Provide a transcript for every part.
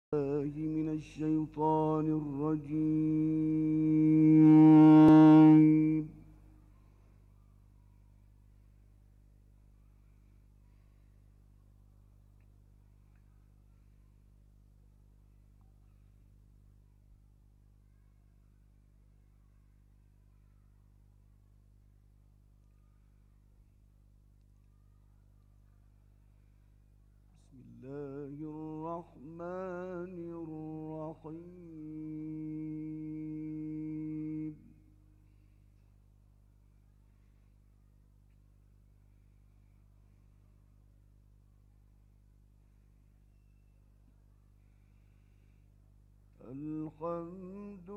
الله من الشيطان الرجيم. بسم الله الرحمن الرحيم. الحمد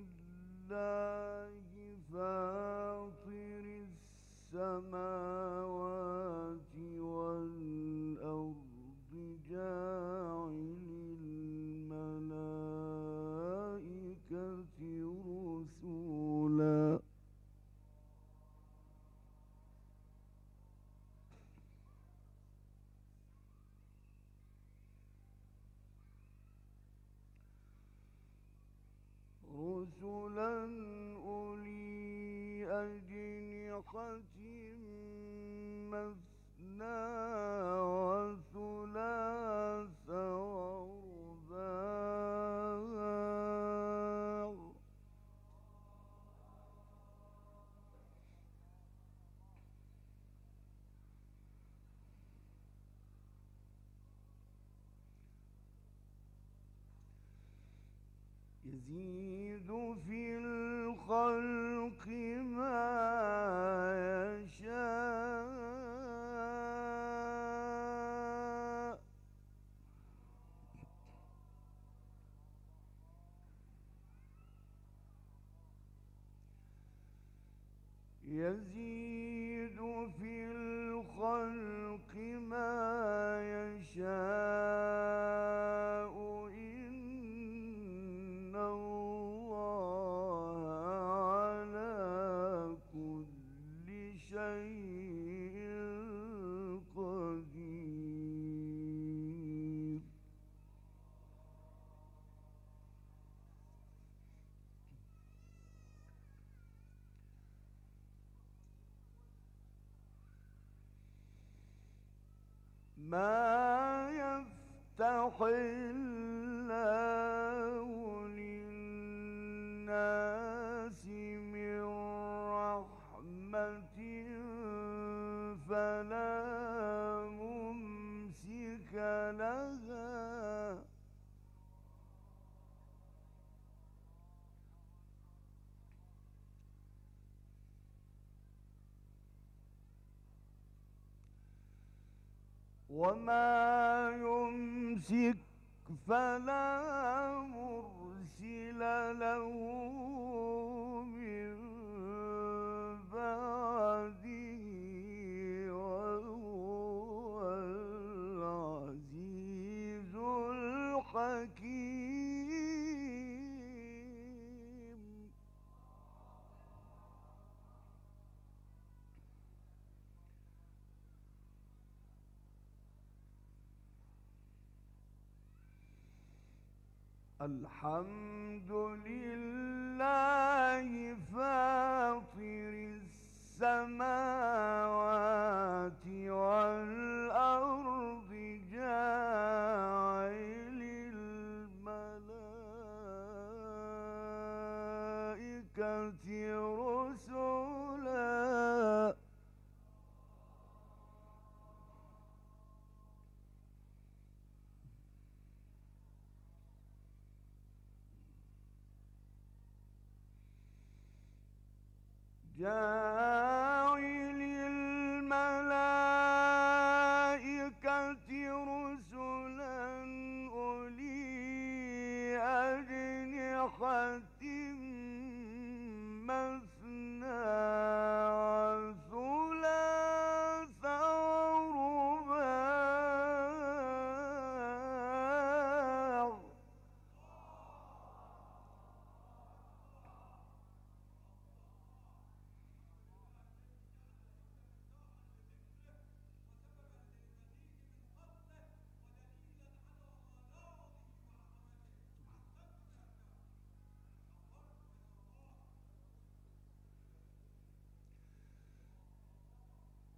لله فاطر السماوات والأرض جاعل الملائكة رسلا أولي أجنحة مثنى وثلاث ورباع يزيد في الخلق ما يشاء يزيد في الخلق ما يشاء إن الله على كل شيء قدير. ما يفتح الله للناس من رحمة فلا ممسك لها وما يمسك فلا مرسل له من بعده وهو العزيز الحكيم. الحمد لله فاطر السماوات والأرض جاعل الملائكة رسلا جاعل الملائكة رسلا أولي أجنحة مثنى وثلاث ورباع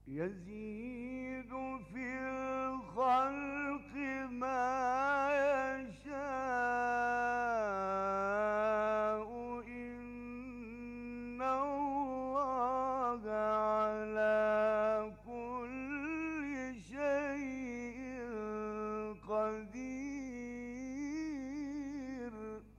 يزيد في الخلق ما يشاء إن الله على كل شيء قدير.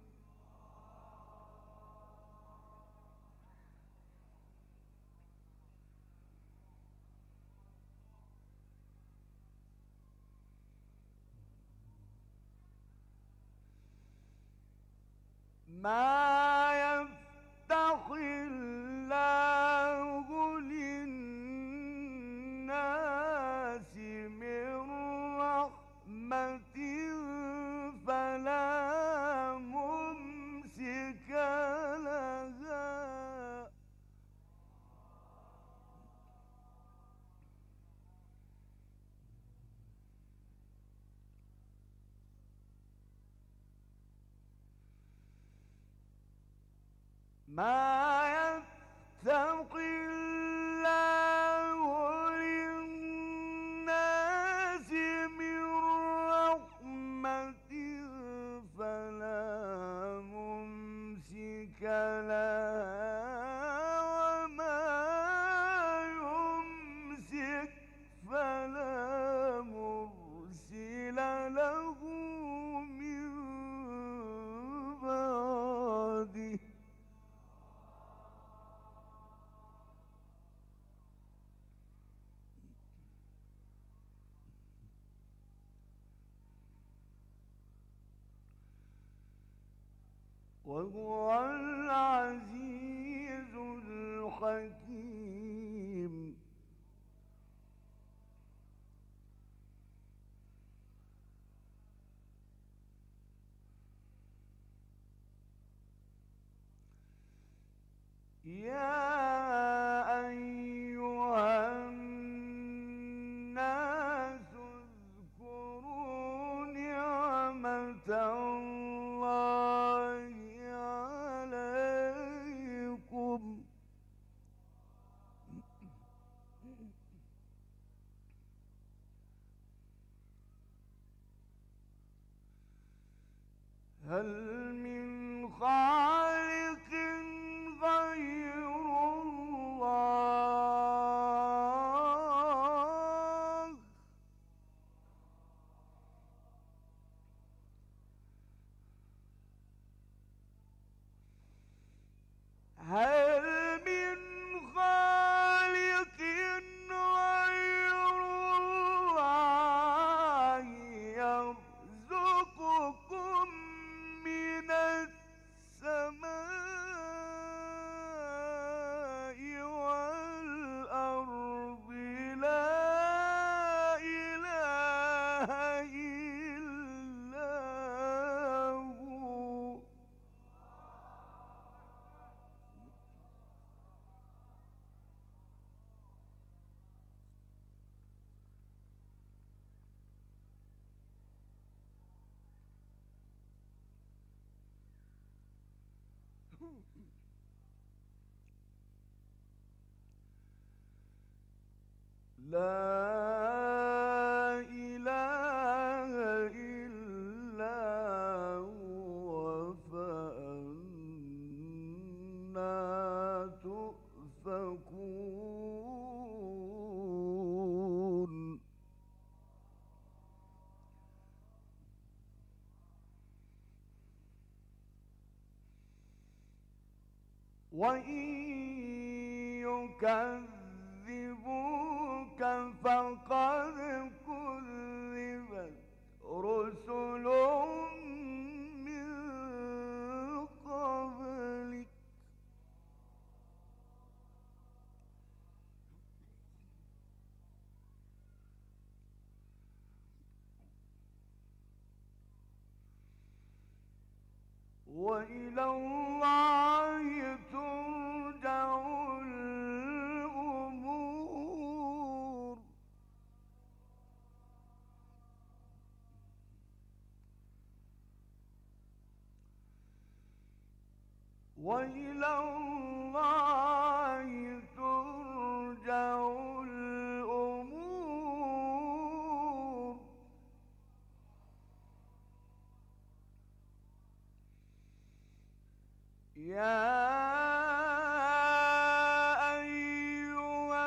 ما يفتح الله للناس من رحمة فلا ممسك لها ما يفتح الله للناس من رحمة فلا ممسك لها وما يمسك فلا مرسل له من بعده. وهو العزيز الحكيم. يا أيها الناس اذكروا نعمة الله عليكم هل من خالق غير الله هل من خالق غير الله يرزقكم من السماء والأرض لا إله إلا هو لا إله إلا هو فأنا تؤفكون. وإن يكذبوك فقد كذبت رسل من قبلك وإلى الله ترجع الأمور. وإلى الله ترجع الأمور يا أيها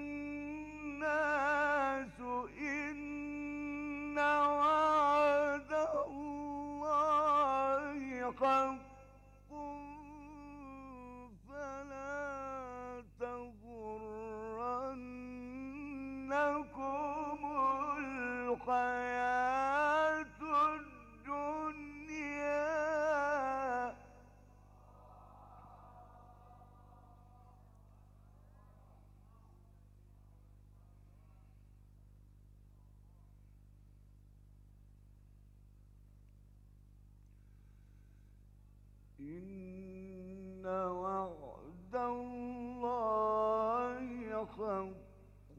الناس إن وعد الله حق فلا تغرنكم الحياة الدنيا. إن وعد الله حق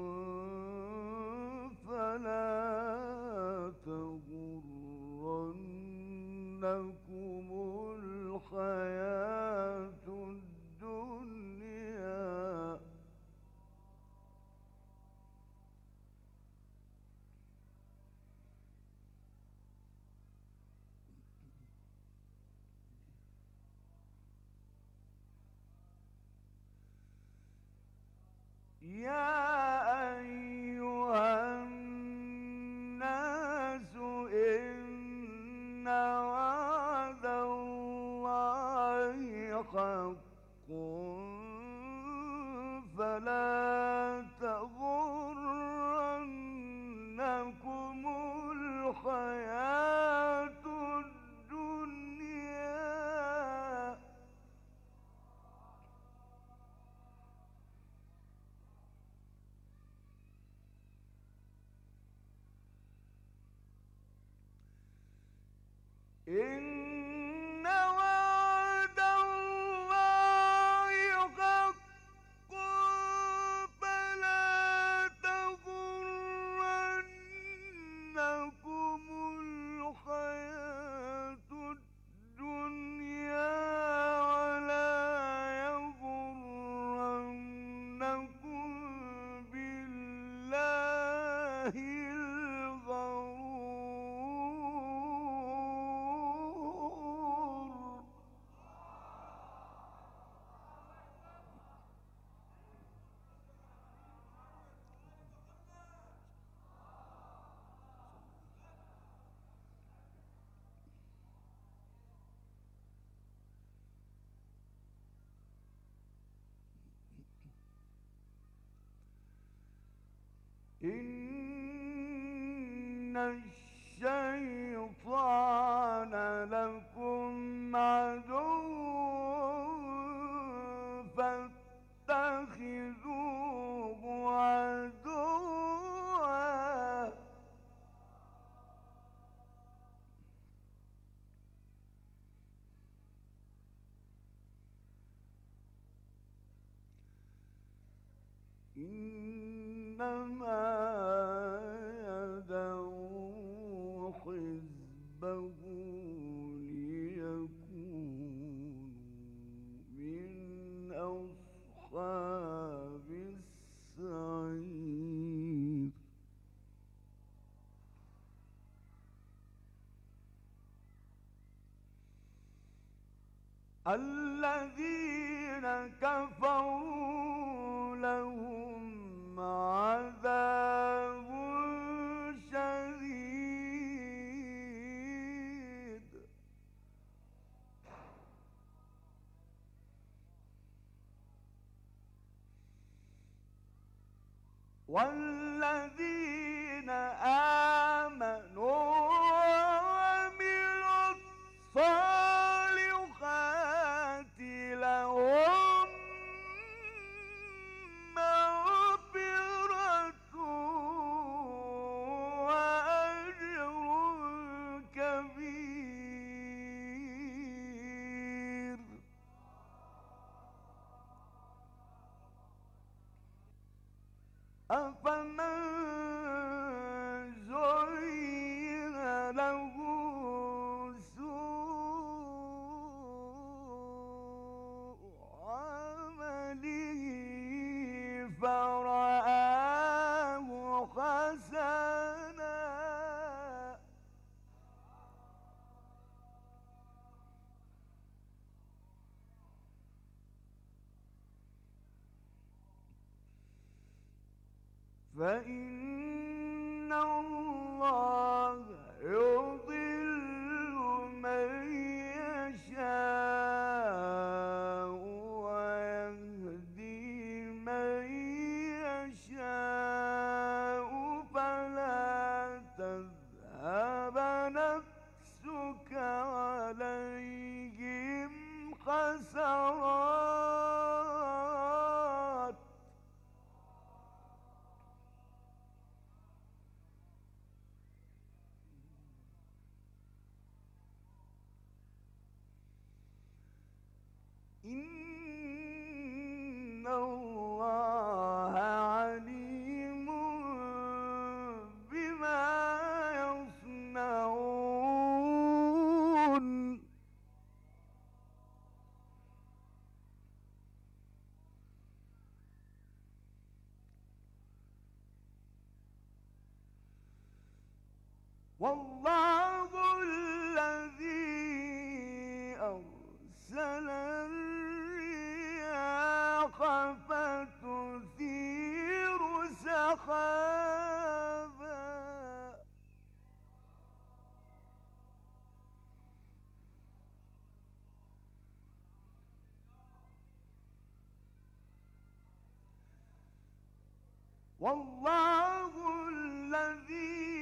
فلا تغرنكم الحياة الدنيا. يا أيها الناس إن وعد الله حق فلا تغرنكم الحياة الدنيا. إن وعد الله حق فلا تغرنكم الحياة الدنيا ولا يغرنكم بالله الغرور. إن الشيطان لكم عدو فاتخذوه عدوا. إنما يدعو حزبه ليكونوا من أصحاب السعير. الذين كفروا لهم عذاب شديد والذين آمنوا وعملوا الصالحات لهم مغفرة وأجر كبير. أفمن فإن الله يضل من يشاء ويهدي من يشاء، فلا تذهب نفسك عليهم حسرات. إن الله عليم بما يصنعون. والله الذي أرسل الرياح فتثير سحابا والله الذي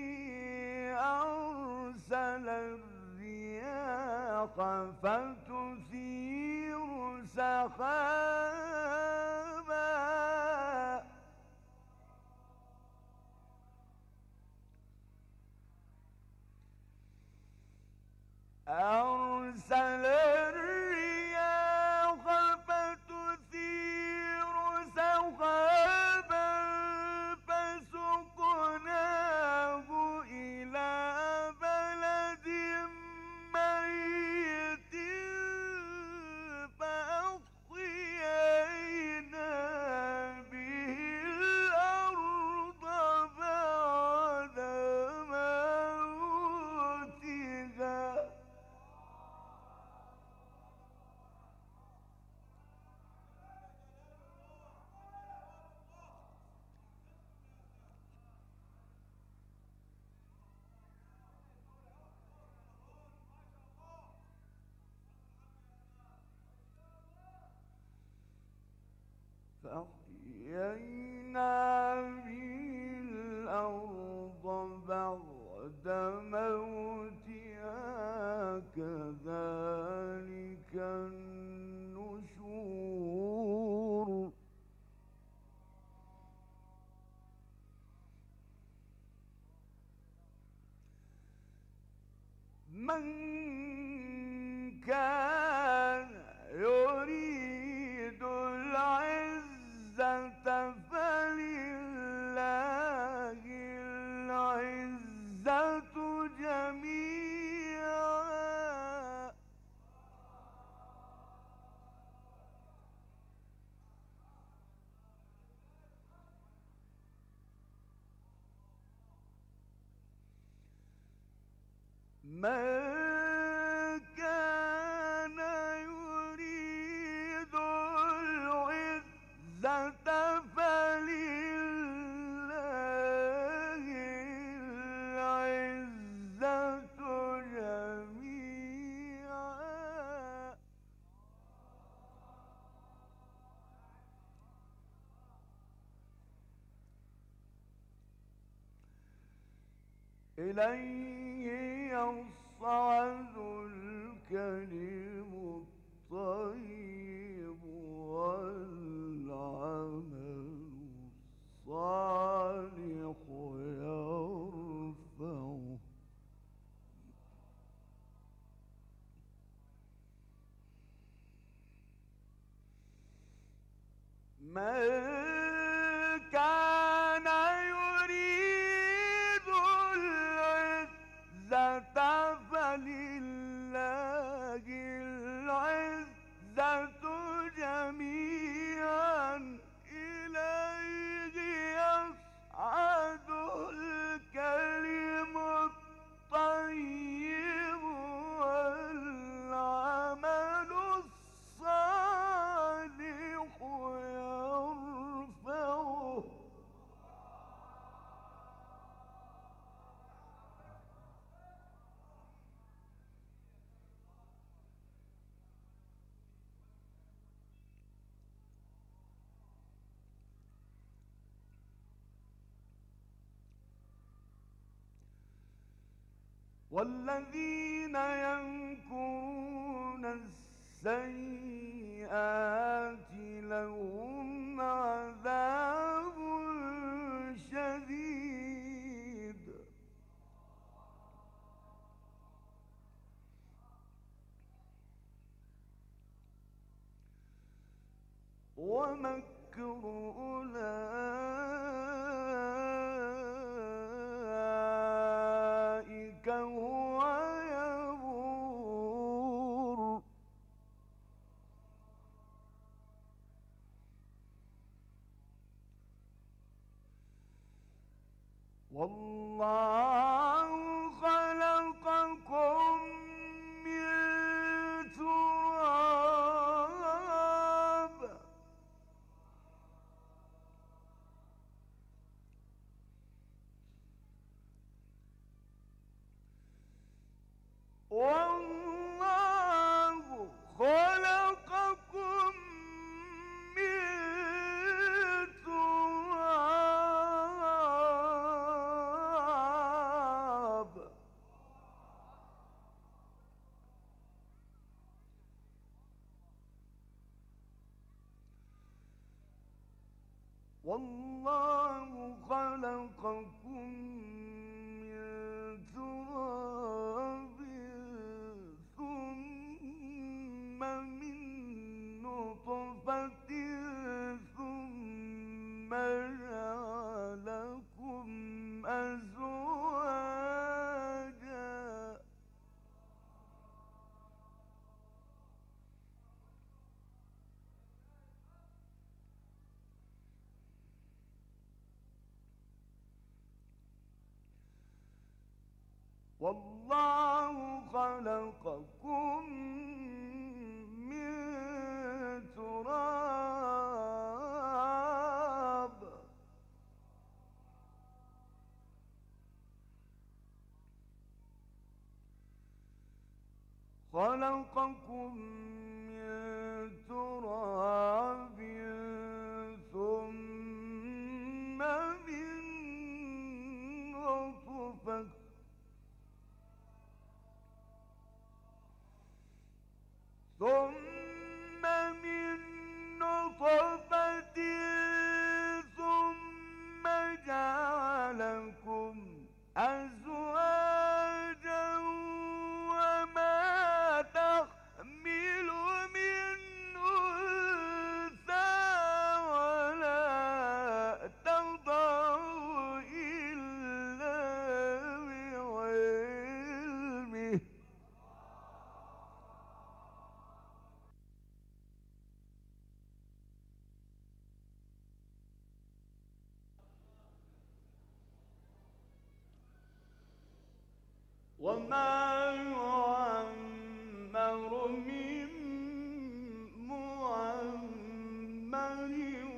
أرسل الرياح فتثير سحابا أرسل الرياح فتثير سحابا فسقناه إلى بلد ميت فأحيينا به الأرض بعد موتها. فأحيينا به الأرض بعد موتها كذلك النشور. من كان يريد العزة فلله العزة جميعا. من كان يريد العزة فلله العزة جميعا. إليه يصعد الكلم الطيب والعمل الصالح يرفعه. من كان يريد العزة فلله العزة جميعا. إليه يصعد الكلم الطيب والعمل الصالح يرفعه. والذين يمكرون السيئات لهم عذاب شديد ومكر أولئك هو يبور والله خلقكم من تراب والله خلقكم من تراب والله خلقكم من تراب ثم من نطفة ثم جعلكم أزواجا والله خلقكم من تراب خلقكم من تراب ثم من نطفة ثم من نطفة ثم جعلكم أزواجا وما تحمل من أنثى ولا تضع إلا بعلمه وما يعمر من معمر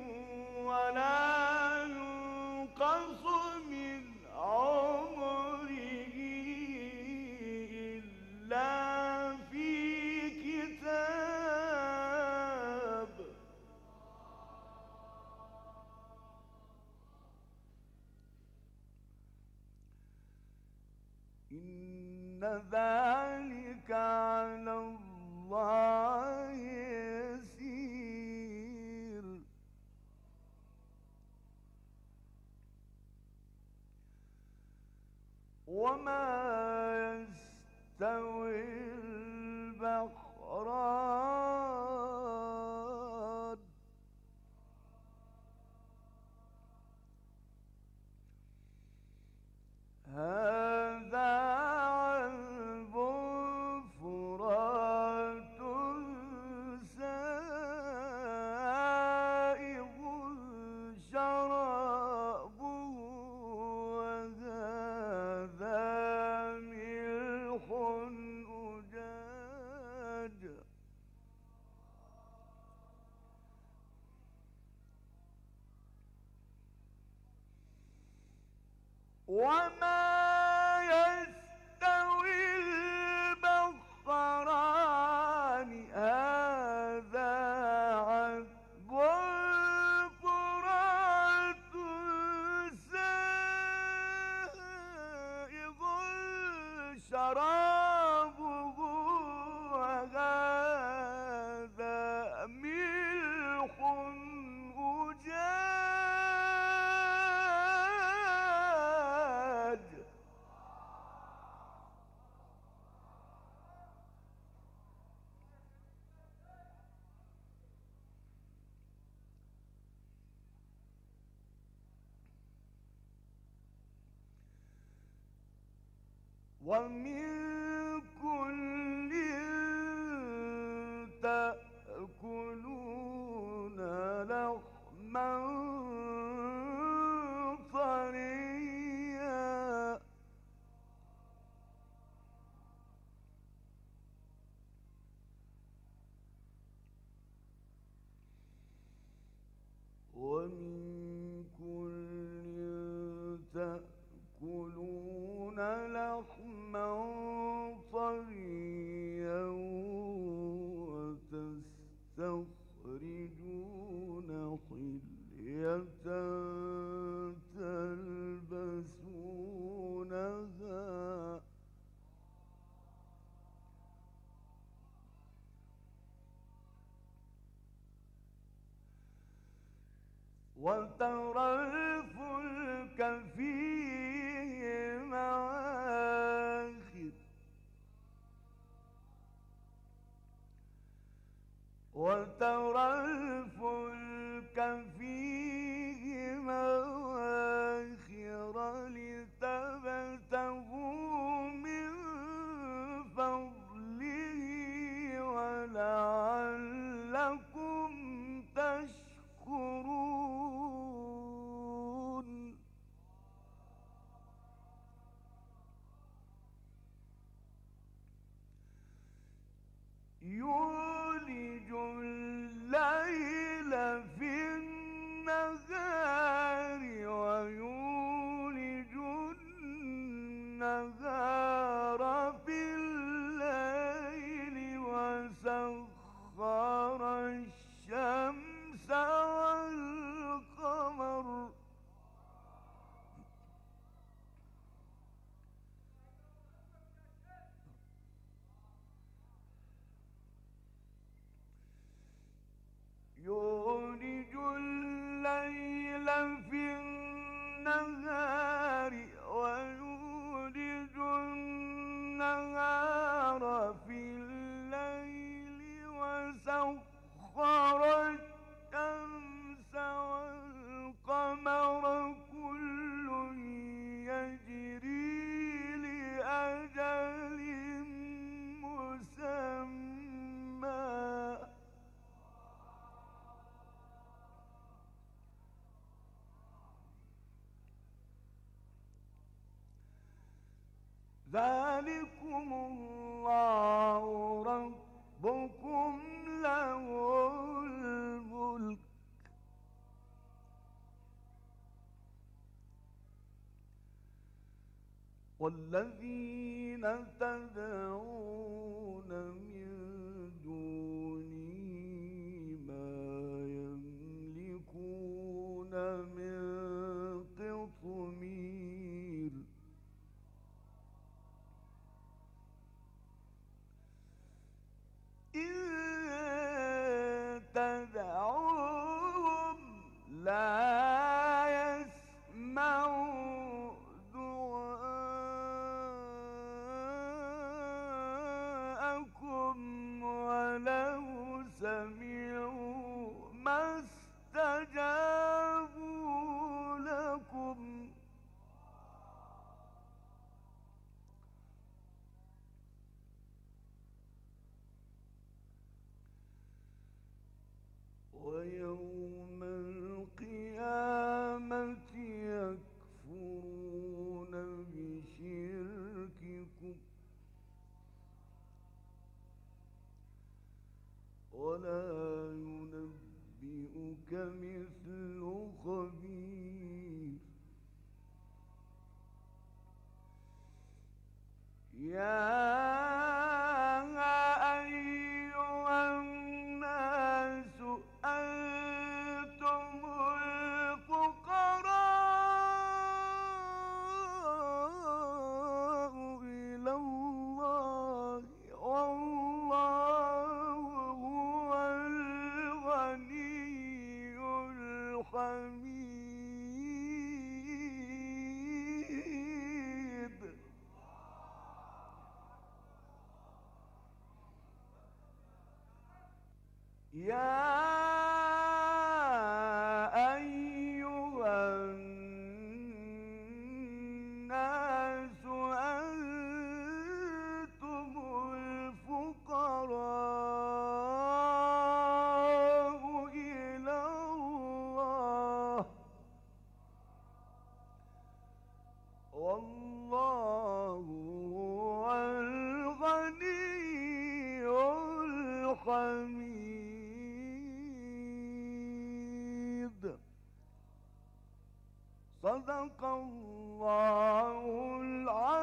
ولا ينقص من عمره إلا في كتاب إن ذلك على الله يسير وما يستوي البحران هذا عذب فرات سائغ شرابه وهذا ملح أجاج وما يستوي البحران هذا عذب فرات سائغ شرابه ومن كل تأكلون لحما طريا ومن كل تأكلون لحما طريا وتستخرجون حلية تلبسونها وترى الفلك فيه مواخر وترى الفلك فيه مواخر لتبتغوا من فضله ولعلكم تشكرون يولج الليل في النهار ويولج النهار في الليل وسخر الشمس والقمر يولج الليل في النهار ويولج النهار في الليل وسخر الشمس والقمر كل يجري لأجل مسمى ذلكم الله ربكم له الملك والذين تدعون من دونه ما يملكون من قطمير إن تدعوهم لا يسمعوا دعاءكم ولو سمعوا ما استجابوا لكم ويوم القيامة يكفرون بشرككم ولا ينبئك مثل خبير يا أيها الناس أنتم الفقراء إلى الله والله هو الغني الحميد يا أيها الناس صدق الله العظيم.